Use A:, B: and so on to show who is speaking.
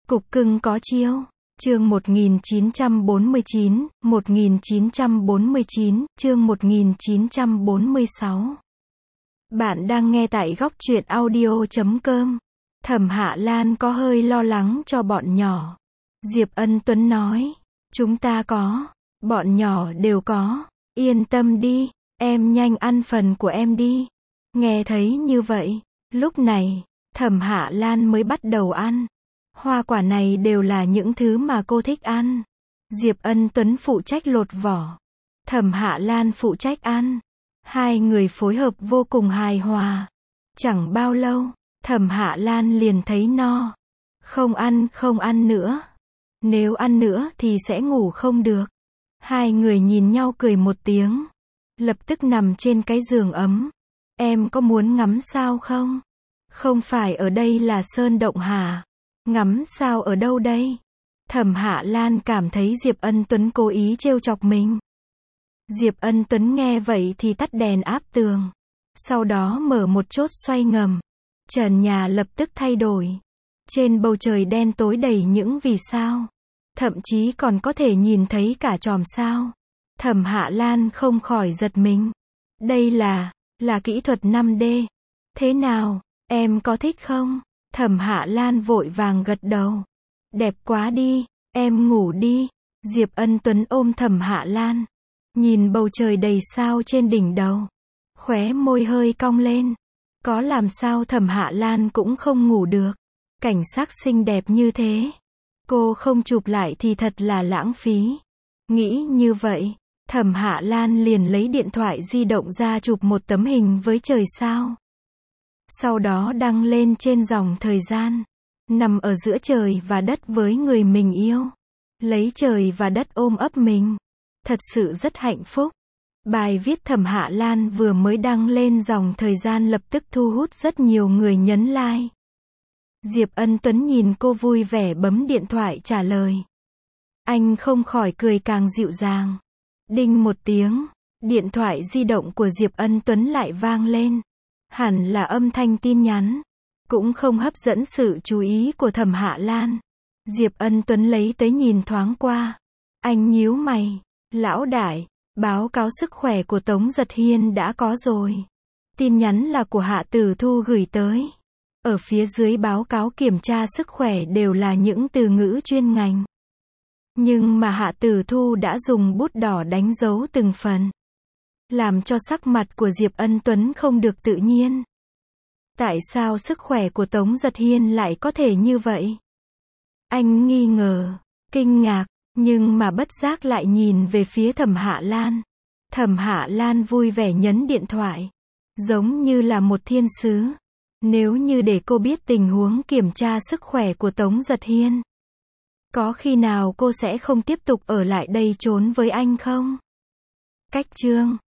A: Cục cưng có chiêu. Chương 1949, 1949, chương 1946. Bạn đang nghe tại góc truyện audio.com. Thẩm Hạ Lan có hơi lo lắng cho bọn nhỏ. Diệp Ân Tuấn nói, chúng ta có, bọn nhỏ đều có, yên tâm đi, em nhanh ăn phần của em đi. Nghe thấy như vậy, lúc này, Thẩm Hạ Lan mới bắt đầu ăn. Hoa quả này đều là những thứ mà cô thích ăn. Diệp Ân Tuấn phụ trách lột vỏ, Thẩm Hạ Lan phụ trách ăn. Hai người phối hợp vô cùng hài hòa. Chẳng bao lâu, Thẩm Hạ Lan liền thấy no. Không ăn nữa. Nếu ăn nữa thì sẽ ngủ không được. Hai người nhìn nhau cười một tiếng. Lập tức nằm trên cái giường ấm. Em có muốn ngắm sao không? Không phải ở đây là sơn động hả? Ngắm sao ở đâu đây? Thẩm Hạ Lan cảm thấy Diệp Ân Tuấn cố ý trêu chọc mình. Diệp Ân Tuấn nghe vậy thì tắt đèn áp tường. Sau đó mở một chốt xoay ngầm. Trần nhà lập tức thay đổi. Trên bầu trời đen tối đầy những vì sao. Thậm chí còn có thể nhìn thấy cả chòm sao. Thẩm Hạ Lan không khỏi giật mình. Đây là kỹ thuật 5D. Thế nào, em có thích không? Thẩm Hạ Lan vội vàng gật đầu. Đẹp quá đi, em ngủ đi. Diệp Ân Tuấn ôm Thẩm Hạ Lan. Nhìn bầu trời đầy sao trên đỉnh đầu. Khóe môi hơi cong lên. Có làm sao Thẩm Hạ Lan cũng không ngủ được. Cảnh sắc xinh đẹp như thế. Cô không chụp lại thì thật là lãng phí. Nghĩ như vậy, Thẩm Hạ Lan liền lấy điện thoại di động ra chụp một tấm hình với trời sao. Sau đó đăng lên trên dòng thời gian. Nằm ở giữa trời và đất với người mình yêu. Lấy trời và đất ôm ấp mình. Thật sự rất hạnh phúc. Bài viết Thẩm Hạ Lan vừa mới đăng lên dòng thời gian lập tức thu hút rất nhiều người nhấn like. Diệp Ân Tuấn nhìn cô vui vẻ bấm điện thoại trả lời. Anh không khỏi cười càng dịu dàng. Đinh một tiếng, điện thoại di động của Diệp Ân Tuấn lại vang lên. Hẳn là âm thanh tin nhắn. Cũng không hấp dẫn sự chú ý của Thẩm Hạ Lan. Diệp Ân Tuấn lấy tới nhìn thoáng qua. Anh nhíu mày. Lão đại, báo cáo sức khỏe của Tống Giật Hiên đã có rồi. Tin nhắn là của Hạ Tử Thu gửi tới. Ở phía dưới báo cáo kiểm tra sức khỏe đều là những từ ngữ chuyên ngành. Nhưng mà Hạ Tử Thu đã dùng bút đỏ đánh dấu từng phần. Làm cho sắc mặt của Diệp Ân Tuấn không được tự nhiên. Tại sao sức khỏe của Tống Giật Hiên lại có thể như vậy? Anh nghi ngờ, kinh ngạc, nhưng mà bất giác lại nhìn về phía Thẩm Hạ Lan. Thẩm Hạ Lan vui vẻ nhấn điện thoại. Giống như là một thiên sứ. Nếu như để cô biết tình huống kiểm tra sức khỏe của Tống Giật Hiên. Có khi nào cô sẽ không tiếp tục ở lại đây trốn với anh không? Cách chương